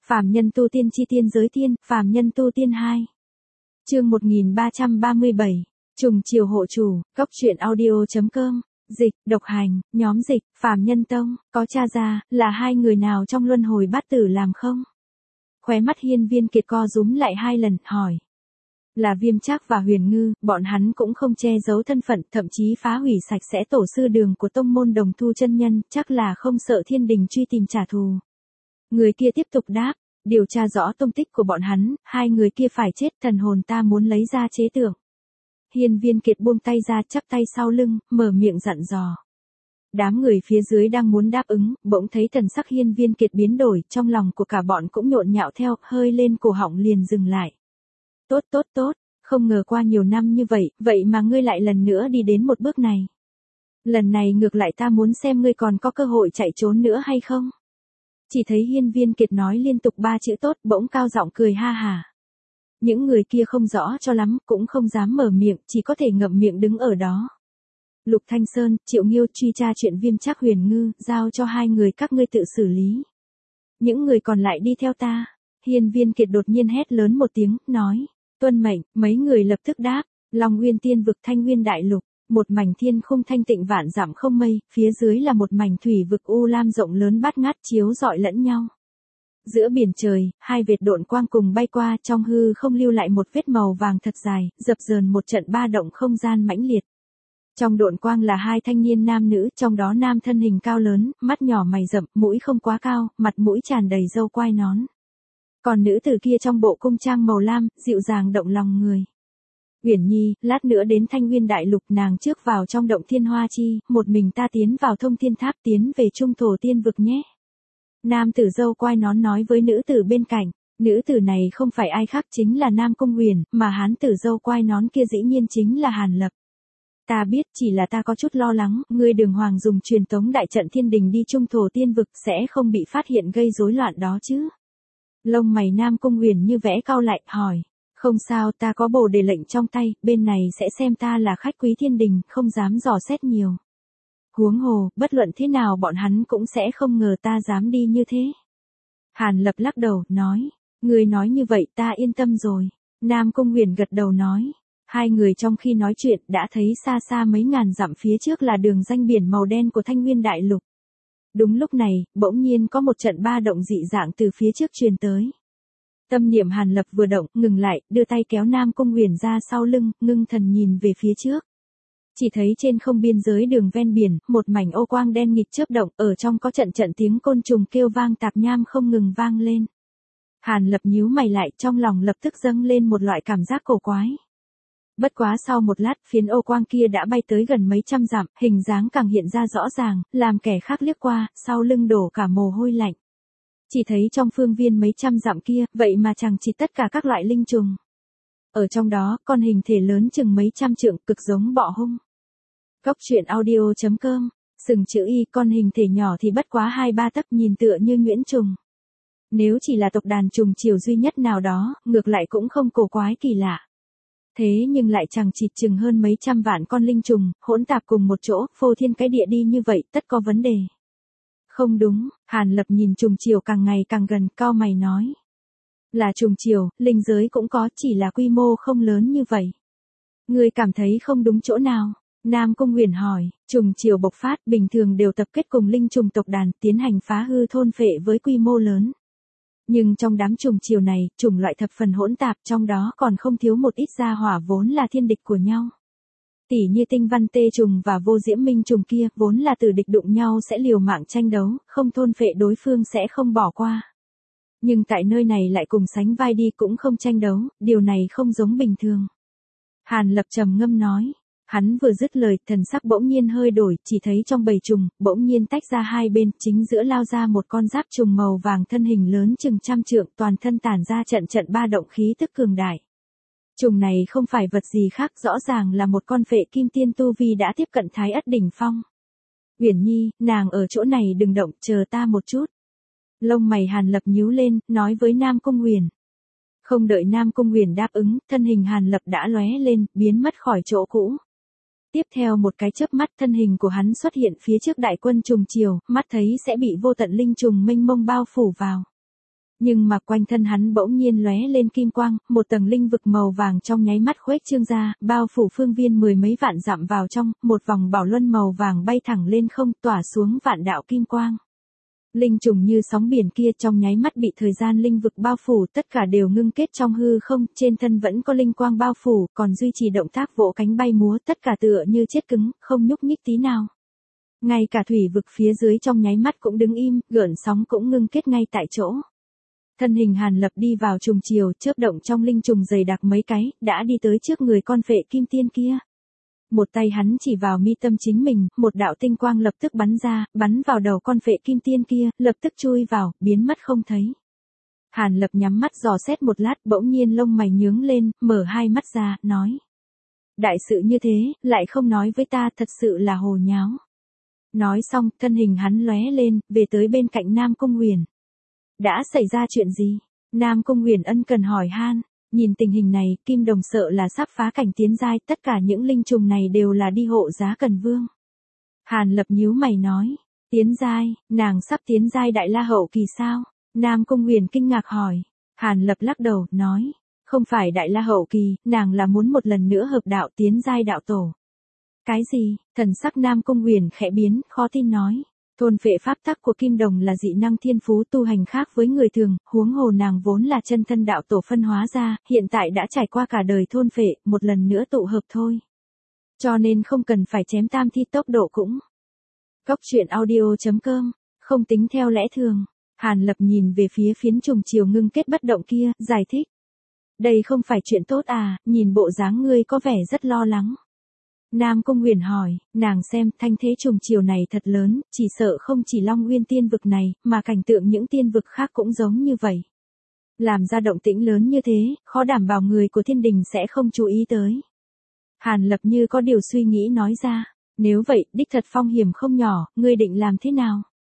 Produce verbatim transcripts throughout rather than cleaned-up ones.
Phàm nhân tu tiên chi tiên giới tiên, phàm nhân tu tiên hai. Chương một nghìn ba trăm ba mươi bảy. Trùng chiều hộ chủ, cốc truyện audio.com, dịch, độc hành, nhóm dịch, phàm nhân tông, có tra ra, là hai người nào trong luân hồi bát tử làm không? Khóe mắt Hiên Viên Kiệt co rúm lại hai lần, hỏi. Là Viêm Trác và Huyền Ngư, bọn hắn cũng không che giấu thân phận, thậm chí phá hủy sạch sẽ tổ sư đường của tông môn Đồng Thu chân nhân, chắc là không sợ thiên đình truy tìm trả thù. Người kia tiếp tục đáp, điều tra rõ tung tích của bọn hắn, hai người kia phải chết, thần hồn ta muốn lấy ra chế tượng. Hiên Viên Kiệt buông tay ra, chắp tay sau lưng, mở miệng dặn dò. Đám người phía dưới đang muốn đáp ứng, bỗng thấy thần sắc Hiên Viên Kiệt biến đổi, trong lòng của cả bọn cũng nhộn nhạo theo, hơi lên cổ họng liền dừng lại. Tốt tốt tốt, không ngờ qua nhiều năm như vậy, vậy mà ngươi lại lần nữa đi đến một bước này. Lần này ngược lại ta muốn xem ngươi còn có cơ hội chạy trốn nữa hay không. Chỉ thấy Hiên Viên Kiệt nói liên tục ba chữ tốt, bỗng cao giọng cười ha hà. Những người kia không rõ cho lắm, cũng không dám mở miệng, chỉ có thể ngậm miệng đứng ở đó. Lục Thanh Sơn, Triệu Nghiêu truy tra chuyện Viêm Trác Huyền Ngư, giao cho hai người các ngươi tự xử lý. Những người còn lại đi theo ta. Hiên Viên Kiệt đột nhiên hét lớn một tiếng, nói. Tuân mệnh, mấy người lập tức đáp. Long Nguyên Tiên vực Thanh Nguyên Đại Lục, một mảnh thiên khung thanh tịnh vạn dặm không mây, phía dưới là một mảnh thủy vực u lam rộng lớn bát ngát chiếu rọi lẫn nhau. Giữa biển trời, hai vệt độn quang cùng bay qua, trong hư không lưu lại một vết màu vàng thật dài, dập dờn một trận ba động không gian mãnh liệt. Trong độn quang là hai thanh niên nam nữ, trong đó nam thân hình cao lớn, mắt nhỏ mày rậm, mũi không quá cao, mặt mũi tràn đầy râu quai nón. Còn nữ tử kia trong bộ cung trang màu lam, dịu dàng động lòng người. Uyển Nhi, lát nữa đến Thanh Nguyên Đại Lục, nàng trước vào trong động Thiên Hoa Chi, một mình ta tiến vào Thông Thiên Tháp, tiến về Trung Thổ Tiên vực nhé. Nam tử râu quai nón nói với nữ tử bên cạnh, nữ tử này không phải ai khác chính là Nam Cung Huyền, mà hán tử râu quai nón kia dĩ nhiên chính là Hàn Lập. Ta biết, chỉ là ta có chút lo lắng, ngươi Đường Hoàng dùng truyền tống đại trận thiên đình đi Trung Thổ Tiên vực sẽ không bị phát hiện gây rối loạn đó chứ. Lông mày Nam Cung Huyền như vẽ cau lại, hỏi. Không sao, ta có bồ đề lệnh trong tay, bên này sẽ xem ta là khách quý thiên đình, không dám dò xét nhiều. Huống hồ, bất luận thế nào bọn hắn cũng sẽ không ngờ ta dám đi như thế. Hàn Lập lắc đầu, nói. Người nói như vậy ta yên tâm rồi. Nam Cung Huyền gật đầu nói. Hai người trong khi nói chuyện đã thấy xa xa mấy ngàn dặm phía trước là đường ranh biển màu đen của Thanh Nguyên Đại Lục. Đúng lúc này, bỗng nhiên có một trận ba động dị dạng từ phía trước truyền tới. Tâm niệm Hàn Lập vừa động, ngừng lại, đưa tay kéo Nam Cung Huyền ra sau lưng, ngưng thần nhìn về phía trước. Chỉ thấy trên không biên giới đường ven biển, một mảnh ô quang đen nghịch chớp động, ở trong có trận trận tiếng côn trùng kêu vang tạp nham không ngừng vang lên. Hàn Lập nhíu mày lại, trong lòng lập tức dâng lên một loại cảm giác cổ quái. Bất quá sau một lát, phiến ô quang kia đã bay tới gần mấy trăm dặm, hình dáng càng hiện ra rõ ràng, làm kẻ khác liếc qua, sau lưng đổ cả mồ hôi lạnh. Chỉ thấy trong phương viên mấy trăm dặm kia, vậy mà chẳng chỉ tất cả các loại linh trùng. Ở trong đó, con hình thể lớn chừng mấy trăm trượng, cực giống bọ hung. Cốc truyện audio.com, sừng chữ y, con hình thể nhỏ thì bất quá hai ba tấc, nhìn tựa như nhuyễn trùng. Nếu chỉ là tộc đàn trùng chiều duy nhất nào đó, ngược lại cũng không cổ quái kỳ lạ. Thế nhưng lại chẳng chịt chừng hơn mấy trăm vạn con linh trùng, hỗn tạp cùng một chỗ, phô thiên cái địa đi như vậy, tất có vấn đề. Không đúng, Hàn Lập nhìn trùng chiều càng ngày càng gần, cau mày nói. Là trùng chiều, linh giới cũng có, chỉ là quy mô không lớn như vậy. Ngươi cảm thấy không đúng chỗ nào? Nam Cung Huyền hỏi, trùng chiều bộc phát, bình thường đều tập kết cùng linh trùng tộc đàn, tiến hành phá hư thôn phệ với quy mô lớn. Nhưng trong đám trùng chiều này, chủng loại thập phần hỗn tạp, trong đó còn không thiếu một ít gia hỏa vốn là thiên địch của nhau. Tỉ như tinh văn tê trùng và vô diễm minh trùng kia, vốn là từ địch đụng nhau sẽ liều mạng tranh đấu, không thôn phệ đối phương sẽ không bỏ qua. Nhưng tại nơi này lại cùng sánh vai đi cũng không tranh đấu, điều này không giống bình thường. Hàn Lập trầm ngâm nói. Hắn vừa dứt lời, thần sắc bỗng nhiên hơi đổi, chỉ thấy trong bầy trùng, bỗng nhiên tách ra hai bên, chính giữa lao ra một con giáp trùng màu vàng thân hình lớn chừng trăm trượng, toàn thân tản ra trận trận ba động khí tức cường đại. Trùng này không phải vật gì khác, rõ ràng là một con phệ kim tiên tu vi đã tiếp cận thái ất đỉnh phong. Uyển Nhi, nàng ở chỗ này đừng động, chờ ta một chút. Lông mày Hàn Lập nhíu lên, nói với Nam Cung Huyền. Không đợi Nam Cung Huyền đáp ứng, thân hình Hàn Lập đã lóe lên, biến mất khỏi chỗ cũ. Tiếp theo một cái chớp mắt, thân hình của hắn xuất hiện phía trước đại quân trùng chiều, mắt thấy sẽ bị vô tận linh trùng mênh mông bao phủ vào. Nhưng mà quanh thân hắn bỗng nhiên lóe lên kim quang, một tầng linh vực màu vàng trong nháy mắt khuếch trương ra, bao phủ phương viên mười mấy vạn dặm vào trong, một vòng bảo luân màu vàng bay thẳng lên không tỏa xuống vạn đạo kim quang. Linh trùng như sóng biển kia trong nháy mắt bị thời gian linh vực bao phủ, tất cả đều ngưng kết trong hư không, trên thân vẫn có linh quang bao phủ, còn duy trì động tác vỗ cánh bay múa, tất cả tựa như chết cứng, không nhúc nhích tí nào. Ngay cả thủy vực phía dưới trong nháy mắt cũng đứng im, gợn sóng cũng ngưng kết ngay tại chỗ. Thân hình Hàn Lập đi vào trùng chiều, chớp động trong linh trùng dày đặc mấy cái, đã đi tới trước người con phệ kim tiên kia. Một tay hắn chỉ vào mi tâm chính mình, một đạo tinh quang lập tức bắn ra, bắn vào đầu con phệ kim tiên kia, lập tức chui vào, biến mất không thấy. Hàn Lập nhắm mắt dò xét một lát, bỗng nhiên lông mày nhướng lên, mở hai mắt ra, nói. Đại sự như thế, lại không nói với ta, thật sự là hồ nháo. Nói xong, thân hình hắn lóe lên, về tới bên cạnh Nam Cung Huyền. Đã xảy ra chuyện gì? Nam Cung Huyền ân cần hỏi han. Nhìn tình hình này, Kim Đồng sợ là sắp phá cảnh tiến giai, tất cả những linh trùng này đều là đi hộ giá Cần Vương. Hàn Lập nhíu mày nói, tiến giai, nàng sắp tiến giai Đại La hậu kỳ sao? Nam Cung Huyền kinh ngạc hỏi. Hàn Lập lắc đầu, nói, không phải Đại La hậu kỳ, nàng là muốn một lần nữa hợp đạo tiến giai đạo tổ. Cái gì? Thần sắc Nam Cung Huyền khẽ biến, khó tin nói. Thôn phệ pháp tắc của Kim Đồng là dị năng thiên phú tu hành khác với người thường, huống hồ nàng vốn là chân thân đạo tổ phân hóa ra, hiện tại đã trải qua cả đời thôn phệ, một lần nữa tụ hợp thôi. Cho nên không cần phải chém tam thi tốc độ cũng. Cốc truyện audio chấm com, không tính theo lẽ thường. Hàn Lập nhìn về phía phiến trùng chiều ngưng kết bất động kia, giải thích. Đây không phải chuyện tốt à, nhìn bộ dáng ngươi có vẻ rất lo lắng. Nam Cung Huyền hỏi, nàng xem thanh thế trùng chiều này thật lớn, chỉ sợ không chỉ Long Nguyên tiên vực này, mà cảnh tượng những tiên vực khác cũng giống như vậy. Làm ra động tĩnh lớn như thế, khó đảm bảo người của thiên đình sẽ không chú ý tới. Hàn Lập như có điều suy nghĩ nói ra, nếu vậy, đích thật phong hiểm không nhỏ, ngươi định làm thế nào?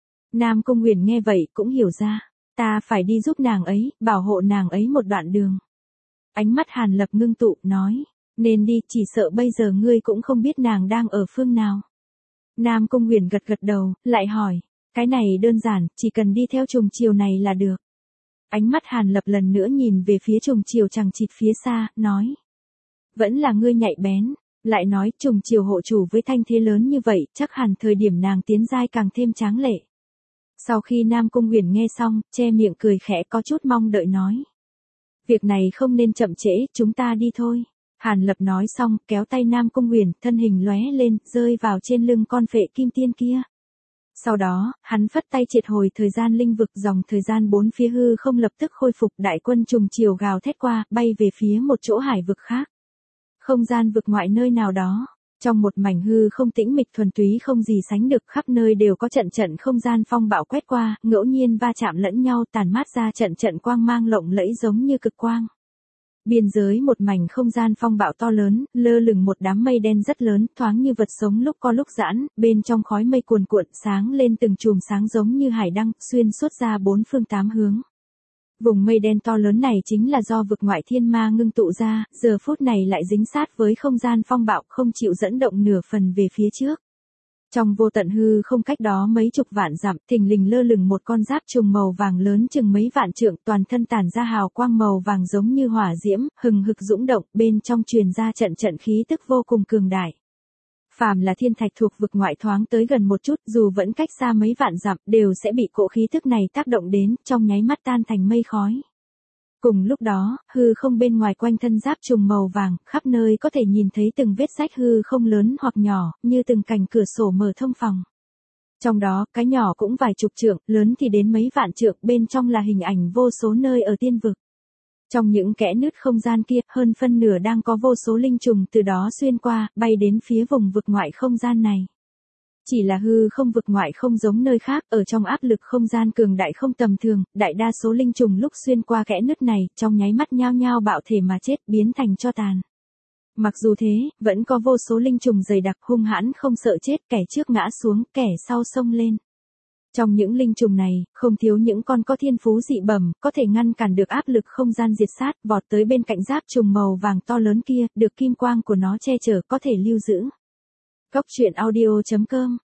Nam Cung Huyền nghe vậy cũng hiểu ra, ta phải đi giúp nàng ấy, bảo hộ nàng ấy một đoạn đường. Ánh mắt Hàn Lập ngưng tụ, nói. Nên đi, chỉ sợ bây giờ ngươi cũng không biết nàng đang ở phương nào. Nam Cung Huyền gật gật đầu, lại hỏi, cái này đơn giản, chỉ cần đi theo trùng chiều này là được. Ánh mắt Hàn Lập lần nữa nhìn về phía trùng chiều chằng chịt phía xa, nói. Vẫn là ngươi nhạy bén, lại nói trùng chiều hộ chủ với thanh thế lớn như vậy, chắc hẳn thời điểm nàng tiến giai càng thêm tráng lệ. Sau khi Nam Cung Huyền nghe xong, che miệng cười khẽ có chút mong đợi nói. Việc này không nên chậm trễ, chúng ta đi thôi. Hàn Lập nói xong, kéo tay Nam Cung Huyền, thân hình lóe lên, rơi vào trên lưng con phệ kim tiên kia. Sau đó, hắn phất tay triệt hồi thời gian linh vực, dòng thời gian bốn phía hư không lập tức khôi phục, đại quân trùng chiều gào thét qua, bay về phía một chỗ hải vực khác. Không gian vực ngoại nơi nào đó, trong một mảnh hư không tĩnh mịch thuần túy không gì sánh được, khắp nơi đều có trận trận không gian phong bạo quét qua, ngẫu nhiên va chạm lẫn nhau, tàn mát ra trận trận quang mang lộng lẫy giống như cực quang. Biên giới một mảnh không gian phong bạo to lớn, lơ lửng một đám mây đen rất lớn, thoáng như vật sống lúc co lúc giãn, bên trong khói mây cuồn cuộn sáng lên từng chùm sáng giống như hải đăng, xuyên suốt ra bốn phương tám hướng. Vùng mây đen to lớn này chính là do vực ngoại thiên ma ngưng tụ ra, giờ phút này lại dính sát với không gian phong bạo, không chịu dẫn động nửa phần về phía trước. Trong vô tận hư không cách đó mấy chục vạn dặm, thình lình lơ lửng một con giáp trùng màu vàng lớn chừng mấy vạn trượng, toàn thân tản ra hào quang màu vàng giống như hỏa diễm, hừng hực dũng động, bên trong truyền ra trận trận khí tức vô cùng cường đại. Phàm là thiên thạch thuộc vực ngoại thoáng tới gần một chút, dù vẫn cách xa mấy vạn dặm, đều sẽ bị cỗ khí tức này tác động đến, trong nháy mắt tan thành mây khói. Cùng lúc đó, hư không bên ngoài quanh thân giáp trùng màu vàng, khắp nơi có thể nhìn thấy từng vết rách hư không lớn hoặc nhỏ, như từng cành cửa sổ mở thông phòng. Trong đó, cái nhỏ cũng vài chục trượng, lớn thì đến mấy vạn trượng, bên trong là hình ảnh vô số nơi ở tiên vực. Trong những kẽ nứt không gian kia, hơn phân nửa đang có vô số linh trùng từ đó xuyên qua, bay đến phía vùng vực ngoại không gian này. Chỉ là hư không vực ngoại không giống nơi khác, ở trong áp lực không gian cường đại không tầm thường, đại đa số linh trùng lúc xuyên qua kẽ nứt này, trong nháy mắt nhao nhao bạo thể mà chết, biến thành tro tàn. Mặc dù thế, vẫn có vô số linh trùng dày đặc hung hãn không sợ chết, kẻ trước ngã xuống, kẻ sau xông lên. Trong những linh trùng này, không thiếu những con có thiên phú dị bẩm, có thể ngăn cản được áp lực không gian diệt sát, vọt tới bên cạnh giáp trùng màu vàng to lớn kia, được kim quang của nó che chở, có thể lưu giữ. Cốc truyện audio chấm com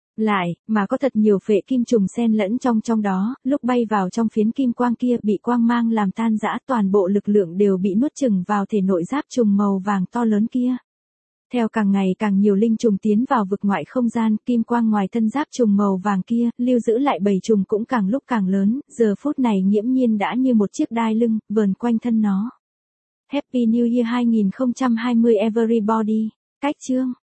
Lại, mà có thật nhiều phệ kim trùng xen lẫn trong trong đó, lúc bay vào trong phiến kim quang kia bị quang mang làm tan rã, toàn bộ lực lượng đều bị nuốt chửng vào thể nội giáp trùng màu vàng to lớn kia. Theo càng ngày càng nhiều linh trùng tiến vào vực ngoại không gian, kim quang ngoài thân giáp trùng màu vàng kia, lưu giữ lại bầy trùng cũng càng lúc càng lớn, giờ phút này nghiễm nhiên đã như một chiếc đai lưng, vờn quanh thân nó. Happy New Year hai không hai không everybody. Cách chương